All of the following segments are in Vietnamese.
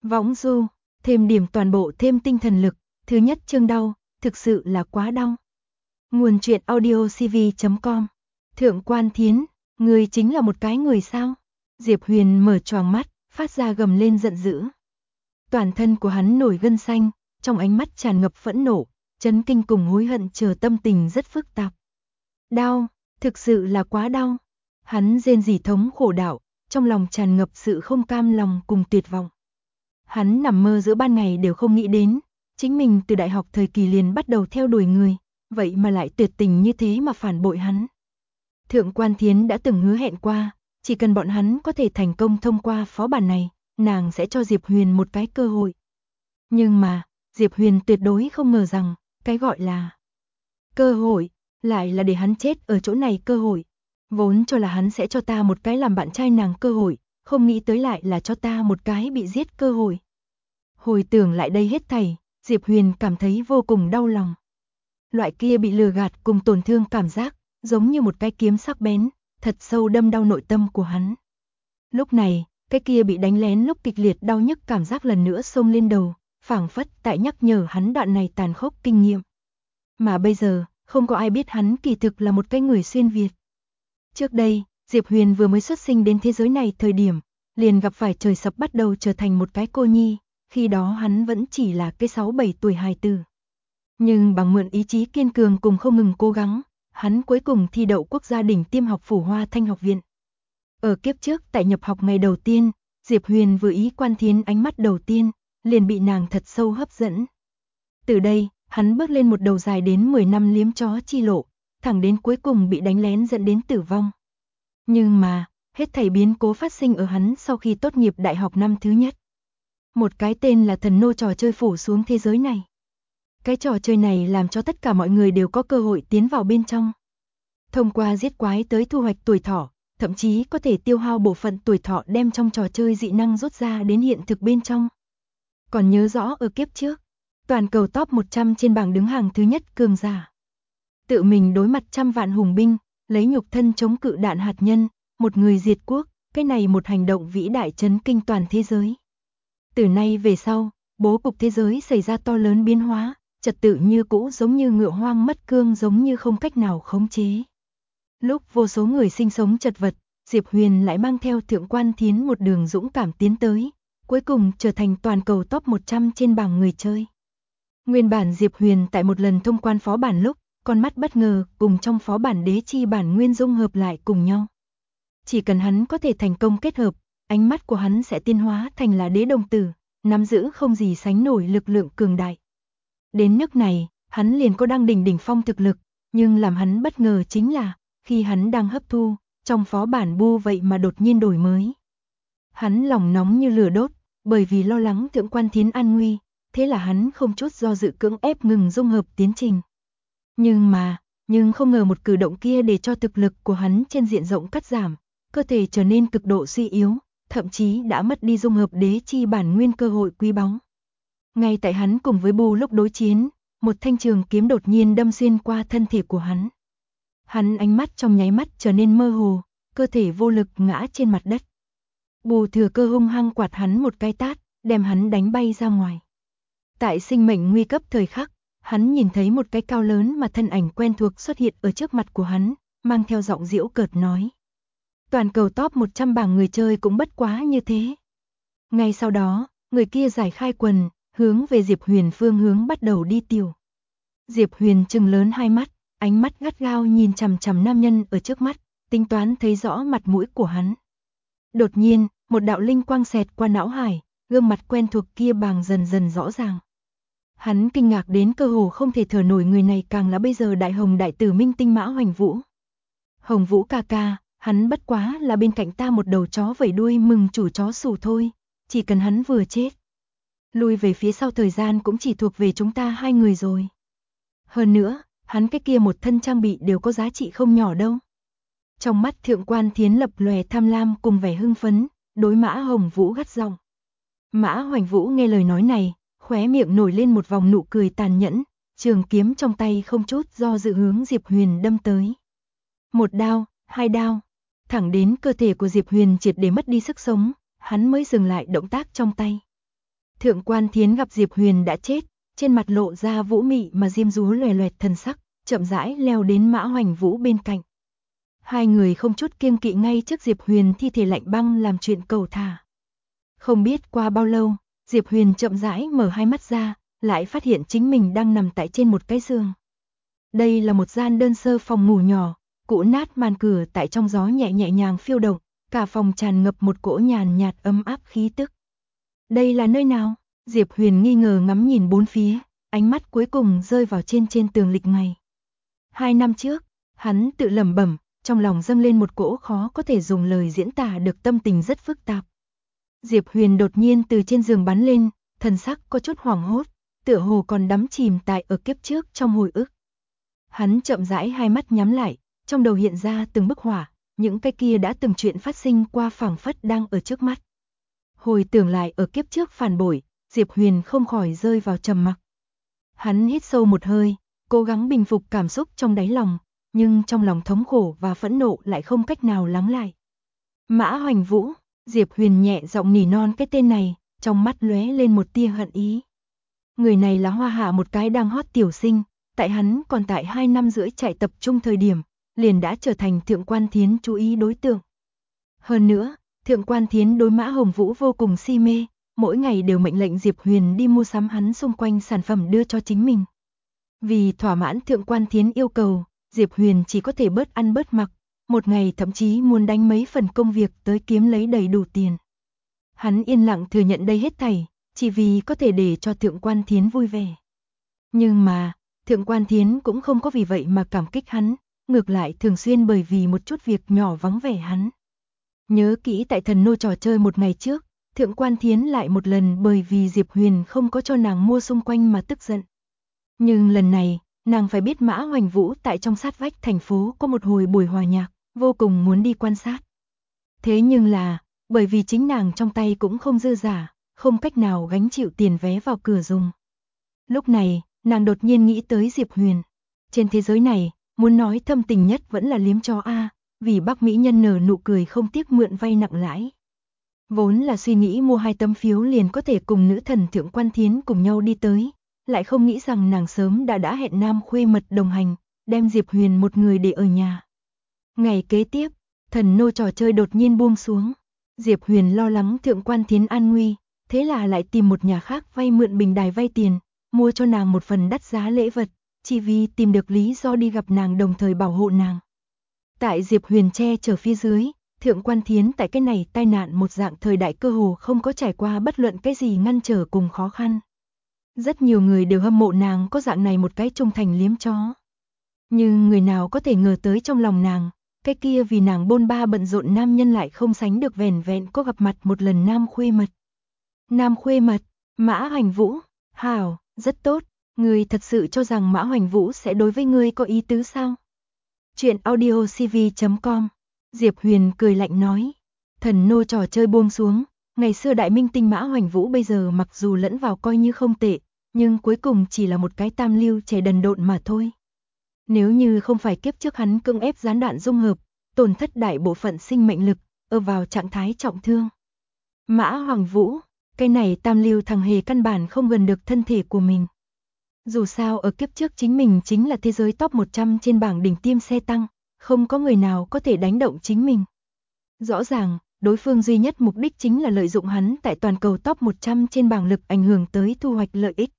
Võng du, thêm điểm toàn bộ thêm tinh thần lực, thứ nhất chương đau, thực sự là quá đau. Nguồn truyện audiocv.com. Thượng Quan Thiến, người chính là một cái người sao? Diệp Huyền mở choàng mắt, phát ra gầm lên giận dữ. Toàn thân của hắn nổi gân xanh, trong ánh mắt tràn ngập phẫn nộ, chấn kinh cùng hối hận chờ tâm tình rất phức tạp. Đau, thực sự là quá đau. Hắn rên rỉ thống khổ đạo, trong lòng tràn ngập sự không cam lòng cùng tuyệt vọng. Hắn nằm mơ giữa ban ngày đều không nghĩ đến, chính mình từ đại học thời kỳ liền bắt đầu theo đuổi người, vậy mà lại tuyệt tình như thế mà phản bội hắn. Thượng Quan Thiến đã từng hứa hẹn qua, chỉ cần bọn hắn có thể thành công thông qua phó bản này, nàng sẽ cho Diệp Huyền một cái cơ hội. Nhưng mà, Diệp Huyền tuyệt đối không ngờ rằng, cái gọi là cơ hội, lại là để hắn chết ở chỗ này cơ hội. Vốn cho là hắn sẽ cho ta một cái làm bạn trai nàng cơ hội, không nghĩ tới lại là cho ta một cái bị giết cơ hội. Hồi tưởng lại đây hết thảy, Diệp Huyền cảm thấy vô cùng đau lòng. Loại kia bị lừa gạt cùng tổn thương cảm giác, giống như một cái kiếm sắc bén, thật sâu đâm đau nội tâm của hắn. Lúc này, cái kia bị đánh lén lúc kịch liệt đau nhức cảm giác lần nữa xông lên đầu, phảng phất tại nhắc nhở hắn đoạn này tàn khốc kinh nghiệm. Mà bây giờ, không có ai biết hắn kỳ thực là một cái người xuyên Việt. Trước đây, Diệp Huyền vừa mới xuất sinh đến thế giới này thời điểm, liền gặp phải trời sập bắt đầu trở thành một cái cô nhi, khi đó hắn vẫn chỉ là cái 6-7 tuổi hài tử. Nhưng bằng mượn ý chí kiên cường cùng không ngừng cố gắng, hắn cuối cùng thi đậu quốc gia đỉnh tiêm học phủ Hoa Thanh học viện. Ở kiếp trước tại nhập học ngày đầu tiên, Diệp Huyền vừa ý Quan Thiến ánh mắt đầu tiên, liền bị nàng thật sâu hấp dẫn. Từ đây, hắn bước lên một đầu dài đến 10 năm liếm chó chi lộ, thẳng đến cuối cùng bị đánh lén dẫn đến tử vong. Nhưng mà, hết thảy biến cố phát sinh ở hắn sau khi tốt nghiệp đại học năm thứ nhất. Một cái tên là thần nô trò chơi phủ xuống thế giới này. Cái trò chơi này làm cho tất cả mọi người đều có cơ hội tiến vào bên trong. Thông qua giết quái tới thu hoạch tuổi thọ, thậm chí có thể tiêu hao bộ phận tuổi thọ đem trong trò chơi dị năng rút ra đến hiện thực bên trong. Còn nhớ rõ ở kiếp trước, toàn cầu top 100 trên bảng đứng hàng thứ nhất cường giả. Tự mình đối mặt trăm vạn hùng binh, lấy nhục thân chống cự đạn hạt nhân, một người diệt quốc, cái này một hành động vĩ đại chấn kinh toàn thế giới. Từ nay về sau, bố cục thế giới xảy ra to lớn biến hóa, trật tự như cũ giống như ngựa hoang mất cương giống như không cách nào khống chế. Lúc vô số người sinh sống chật vật, Diệp Huyền lại mang theo Thượng Quan Thiến một đường dũng cảm tiến tới, cuối cùng trở thành toàn cầu top 100 trên bảng người chơi. Nguyên bản Diệp Huyền tại một lần thông quan phó bản lúc, con mắt bất ngờ cùng trong phó bản đế chi bản nguyên dung hợp lại cùng nhau. Chỉ cần hắn có thể thành công kết hợp, ánh mắt của hắn sẽ tiến hóa thành là đế đồng tử, nắm giữ không gì sánh nổi lực lượng cường đại. Đến nước này, hắn liền có đăng đỉnh phong thực lực, nhưng làm hắn bất ngờ chính là, khi hắn đang hấp thu, trong phó bản bu vậy mà đột nhiên đổi mới. Hắn lòng nóng như lửa đốt, bởi vì lo lắng Thượng Quan Thiến an nguy, thế là hắn không chút do dự cưỡng ép ngừng dung hợp tiến trình. Nhưng không ngờ một cử động kia để cho thực lực của hắn trên diện rộng cắt giảm, cơ thể trở nên cực độ suy yếu, thậm chí đã mất đi dung hợp đế chi bản nguyên cơ hội quý báu. Ngay tại hắn cùng với Bu lúc đối chiến, một thanh trường kiếm đột nhiên đâm xuyên qua thân thể của hắn. Hắn ánh mắt trong nháy mắt trở nên mơ hồ, cơ thể vô lực ngã trên mặt đất. Bu thừa cơ hung hăng quạt hắn một cái tát, đem hắn đánh bay ra ngoài. Tại sinh mệnh nguy cấp thời khắc, hắn nhìn thấy một cái cao lớn mà thân ảnh quen thuộc xuất hiện ở trước mặt của hắn, mang theo giọng giễu cợt nói. Toàn cầu top 100 bảng người chơi cũng bất quá như thế. Ngay sau đó, người kia giải khai quần, hướng về Diệp Huyền phương hướng bắt đầu đi tiểu. Diệp Huyền trừng lớn hai mắt, ánh mắt gắt gao nhìn chằm chằm nam nhân ở trước mắt, tính toán thấy rõ mặt mũi của hắn. Đột nhiên, một đạo linh quang xẹt qua não hải, gương mặt quen thuộc kia bàng dần dần rõ ràng. Hắn kinh ngạc đến cơ hồ không thể thở nổi, người này càng là bây giờ đại hồng đại tử minh tinh Mã Hoành Vũ. Hồng Vũ ca ca, hắn bất quá là bên cạnh ta một đầu chó vẩy đuôi mừng chủ chó sủ thôi, chỉ cần hắn vừa chết. Lui về phía sau thời gian cũng chỉ thuộc về chúng ta hai người rồi. Hơn nữa, hắn cái kia một thân trang bị đều có giá trị không nhỏ đâu. Trong mắt Thượng Quan Thiến lập lòe tham lam cùng vẻ hưng phấn, đối Mã Hồng Vũ gắt giọng. Mã Hoành Vũ nghe lời nói này, khóe miệng nổi lên một vòng nụ cười tàn nhẫn, trường kiếm trong tay không chút do dự hướng Diệp Huyền đâm tới. Một đao, hai đao, thẳng đến cơ thể của Diệp Huyền triệt để mất đi sức sống, hắn mới dừng lại động tác trong tay. Thượng Quan Thiến gặp Diệp Huyền đã chết, trên mặt lộ ra vũ mị mà diêm dúa loè loẹt thần sắc, chậm rãi leo đến Mã Hoành Vũ bên cạnh. Hai người không chút kiêng kỵ ngay trước Diệp Huyền thi thể lạnh băng làm chuyện cầu thả. Không biết qua bao lâu, Diệp Huyền chậm rãi mở hai mắt ra, lại phát hiện chính mình đang nằm tại trên một cái giường. Đây là một gian đơn sơ phòng ngủ nhỏ, cũ nát màn cửa tại trong gió nhẹ nhàng phiêu động, cả phòng tràn ngập một cỗ nhàn nhạt ấm áp khí tức. Đây là nơi nào? Diệp Huyền nghi ngờ ngắm nhìn bốn phía, ánh mắt cuối cùng rơi vào trên tường lịch ngày. 2 năm trước, hắn tự lẩm bẩm, trong lòng dâng lên một cỗ khó có thể dùng lời diễn tả được tâm tình rất phức tạp. Diệp Huyền đột nhiên từ trên giường bắn lên, thần sắc có chút hoảng hốt, tựa hồ còn đắm chìm tại ở kiếp trước trong hồi ức. Hắn chậm rãi hai mắt nhắm lại, trong đầu hiện ra từng bức họa, những cái kia đã từng chuyện phát sinh qua phảng phất đang ở trước mắt. Hồi tưởng lại ở kiếp trước phản bội, Diệp Huyền không khỏi rơi vào trầm mặc. Hắn hít sâu một hơi, cố gắng bình phục cảm xúc trong đáy lòng, nhưng trong lòng thống khổ và phẫn nộ lại không cách nào lắng lại. Mã Hoành Vũ, Diệp Huyền nhẹ giọng nỉ non cái tên này, trong mắt lóe lên một tia hận ý. Người này là Hoa Hạ một cái đang hot tiểu sinh, tại hắn còn tại 2 năm rưỡi chạy tập trung thời điểm, liền đã trở thành Thượng Quan Thiến chú ý đối tượng. Hơn nữa, Thượng Quan Thiến đối Mã Hồng Vũ vô cùng si mê, mỗi ngày đều mệnh lệnh Diệp Huyền đi mua sắm hắn xung quanh sản phẩm đưa cho chính mình. Vì thỏa mãn Thượng Quan Thiến yêu cầu, Diệp Huyền chỉ có thể bớt ăn bớt mặc, một ngày thậm chí muốn đánh mấy phần công việc tới kiếm lấy đầy đủ tiền. Hắn yên lặng thừa nhận đây hết thảy, chỉ vì có thể để cho Thượng Quan Thiến vui vẻ. Nhưng mà, Thượng Quan Thiến cũng không có vì vậy mà cảm kích hắn, ngược lại thường xuyên bởi vì một chút việc nhỏ vắng vẻ hắn. Nhớ kỹ tại thần nô trò chơi một ngày trước, Thượng Quan Thiến lại một lần bởi vì Diệp Huyền không có cho nàng mua xung quanh mà tức giận. Nhưng lần này, nàng phải biết Mã Hoành Vũ tại trong sát vách thành phố có một hồi buổi hòa nhạc, vô cùng muốn đi quan sát. Thế nhưng là, bởi vì chính nàng trong tay cũng không dư giả, không cách nào gánh chịu tiền vé vào cửa dùng. Lúc này, nàng đột nhiên nghĩ tới Diệp Huyền. Trên thế giới này, muốn nói thâm tình nhất vẫn là liếm chó A, vì Bắc Mỹ nhân nở nụ cười không tiếc mượn vay nặng lãi. Vốn là suy nghĩ mua 2 tấm phiếu liền có thể cùng nữ thần Thượng Quan Thiến cùng nhau đi tới, lại không nghĩ rằng nàng sớm đã hẹn nam khuê mật đồng hành, đem Diệp Huyền một người để ở nhà. Ngày kế tiếp, thần nô trò chơi đột nhiên buông xuống. Diệp Huyền lo lắng Thượng Quan Thiến an nguy, thế là lại tìm một nhà khác vay mượn bình đài vay tiền, mua cho nàng một phần đắt giá lễ vật, chỉ vì tìm được lý do đi gặp nàng đồng thời bảo hộ nàng. Tại Diệp Huyền che chở phía dưới, Thượng Quan Thiến tại cái này tai nạn một dạng thời đại cơ hồ không có trải qua bất luận cái gì ngăn trở cùng khó khăn. Rất nhiều người đều hâm mộ nàng có dạng này một cái trung thành liếm chó. Nhưng người nào có thể ngờ tới trong lòng nàng, cái kia vì nàng bôn ba bận rộn nam nhân lại không sánh được vẻn vẹn có gặp mặt một lần nam khuê mật. Nam khuê mật, Mã Hoành Vũ, hảo, rất tốt, ngươi thật sự cho rằng Mã Hoành Vũ sẽ đối với ngươi có ý tứ sao? Chuyện audiocv.com, Diệp Huyền cười lạnh nói, thần nô trò chơi buông xuống, ngày xưa đại minh tinh Mã Hoành Vũ bây giờ mặc dù lẫn vào coi như không tệ, nhưng cuối cùng chỉ là một cái tam lưu trẻ đần độn mà thôi. Nếu như không phải kiếp trước hắn cưỡng ép gián đoạn dung hợp, tổn thất đại bộ phận sinh mệnh lực, ở vào trạng thái trọng thương. Mã Hoành Vũ, cái này tam lưu thằng hề căn bản không gần được thân thể của mình. Dù sao ở kiếp trước chính mình chính là thế giới top 100 trên bảng đỉnh tiêm xe tăng, không có người nào có thể đánh động chính mình. Rõ ràng, đối phương duy nhất mục đích chính là lợi dụng hắn tại toàn cầu top 100 trên bảng lực ảnh hưởng tới thu hoạch lợi ích.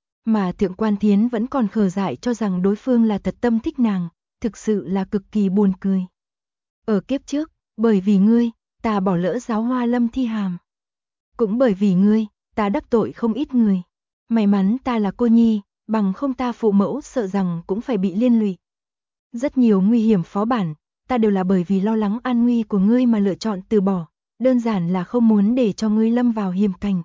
Mà Thượng Quan Thiến vẫn còn khờ dại cho rằng đối phương là thật tâm thích nàng, thực sự là cực kỳ buồn cười. Ở kiếp trước, bởi vì ngươi, ta bỏ lỡ giáo hoa Lâm Thi Hàm. Cũng bởi vì ngươi, ta đắc tội không ít người. May mắn ta là cô nhi, bằng không ta phụ mẫu sợ rằng cũng phải bị liên lụy. Rất nhiều nguy hiểm phó bản, ta đều là bởi vì lo lắng an nguy của ngươi mà lựa chọn từ bỏ, đơn giản là không muốn để cho ngươi lâm vào hiểm cảnh.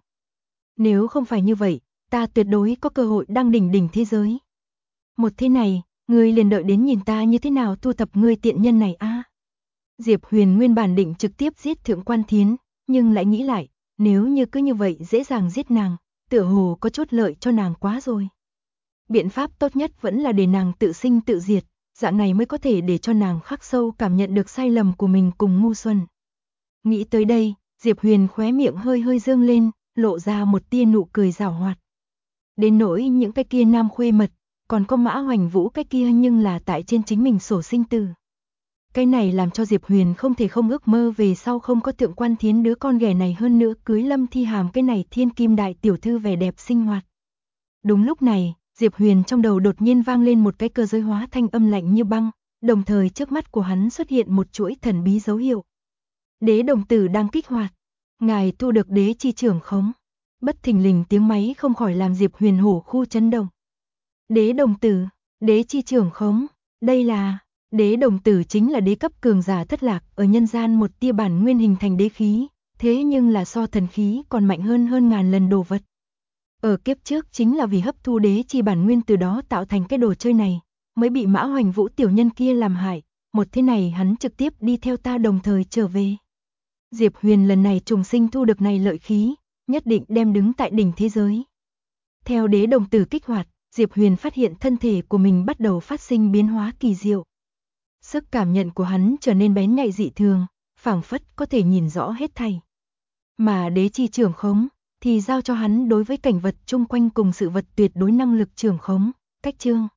Nếu không phải như vậy, ta tuyệt đối có cơ hội đăng đỉnh thế giới. Một thế này, ngươi liền đợi đến nhìn ta như thế nào thu thập ngươi tiện nhân này a. Diệp Huyền nguyên bản định trực tiếp giết Thượng Quan Thiến, nhưng lại nghĩ lại, nếu như cứ như vậy dễ dàng giết nàng, tựa hồ có chút lợi cho nàng quá rồi. Biện pháp tốt nhất vẫn là để nàng tự sinh tự diệt, dạng này mới có thể để cho nàng khắc sâu cảm nhận được sai lầm của mình cùng ngu xuẩn. Nghĩ tới đây, Diệp Huyền khóe miệng hơi dương lên, lộ ra một tia nụ cười giảo hoạt. Đến nỗi những cái kia nam khuê mật, còn có Mã Hoành Vũ cái kia nhưng là tại trên chính mình sổ sinh tử. Cái này làm cho Diệp Huyền không thể không ước mơ về sau không có Thượng Quan Thiến đứa con ghẻ này hơn nữa cưới Lâm Thi Hàm cái này thiên kim đại tiểu thư vẻ đẹp sinh hoạt. Đúng lúc này, Diệp Huyền trong đầu đột nhiên vang lên một cái cơ giới hóa thanh âm lạnh như băng, đồng thời trước mắt của hắn xuất hiện một chuỗi thần bí dấu hiệu. Đế đồng tử đang kích hoạt. Ngài thu được đế chi trưởng khống. Bất thình lình tiếng máy không khỏi làm Diệp Huyền hổ khu chấn động. Đế đồng tử, đế chi trưởng khống, đây là... Đế đồng tử chính là đế cấp cường giả thất lạc ở nhân gian một tia bản nguyên hình thành đế khí, thế nhưng là so thần khí còn mạnh hơn ngàn lần đồ vật. Ở kiếp trước chính là vì hấp thu đế chi bản nguyên từ đó tạo thành cái đồ chơi này, mới bị Mã Hoành Vũ tiểu nhân kia làm hại, một thế này hắn trực tiếp đi theo ta đồng thời trở về. Diệp Huyền lần này trùng sinh thu được này lợi khí, nhất định đem đứng tại đỉnh thế giới. Theo đế đồng tử kích hoạt, Diệp Huyền phát hiện thân thể của mình bắt đầu phát sinh biến hóa kỳ diệu. Sức cảm nhận của hắn trở nên bén nhạy dị thường, phảng phất có thể nhìn rõ hết thảy. Mà đế chi trưởng khống thì giao cho hắn đối với cảnh vật chung quanh cùng sự vật tuyệt đối năng lực trưởng khống, cách chương.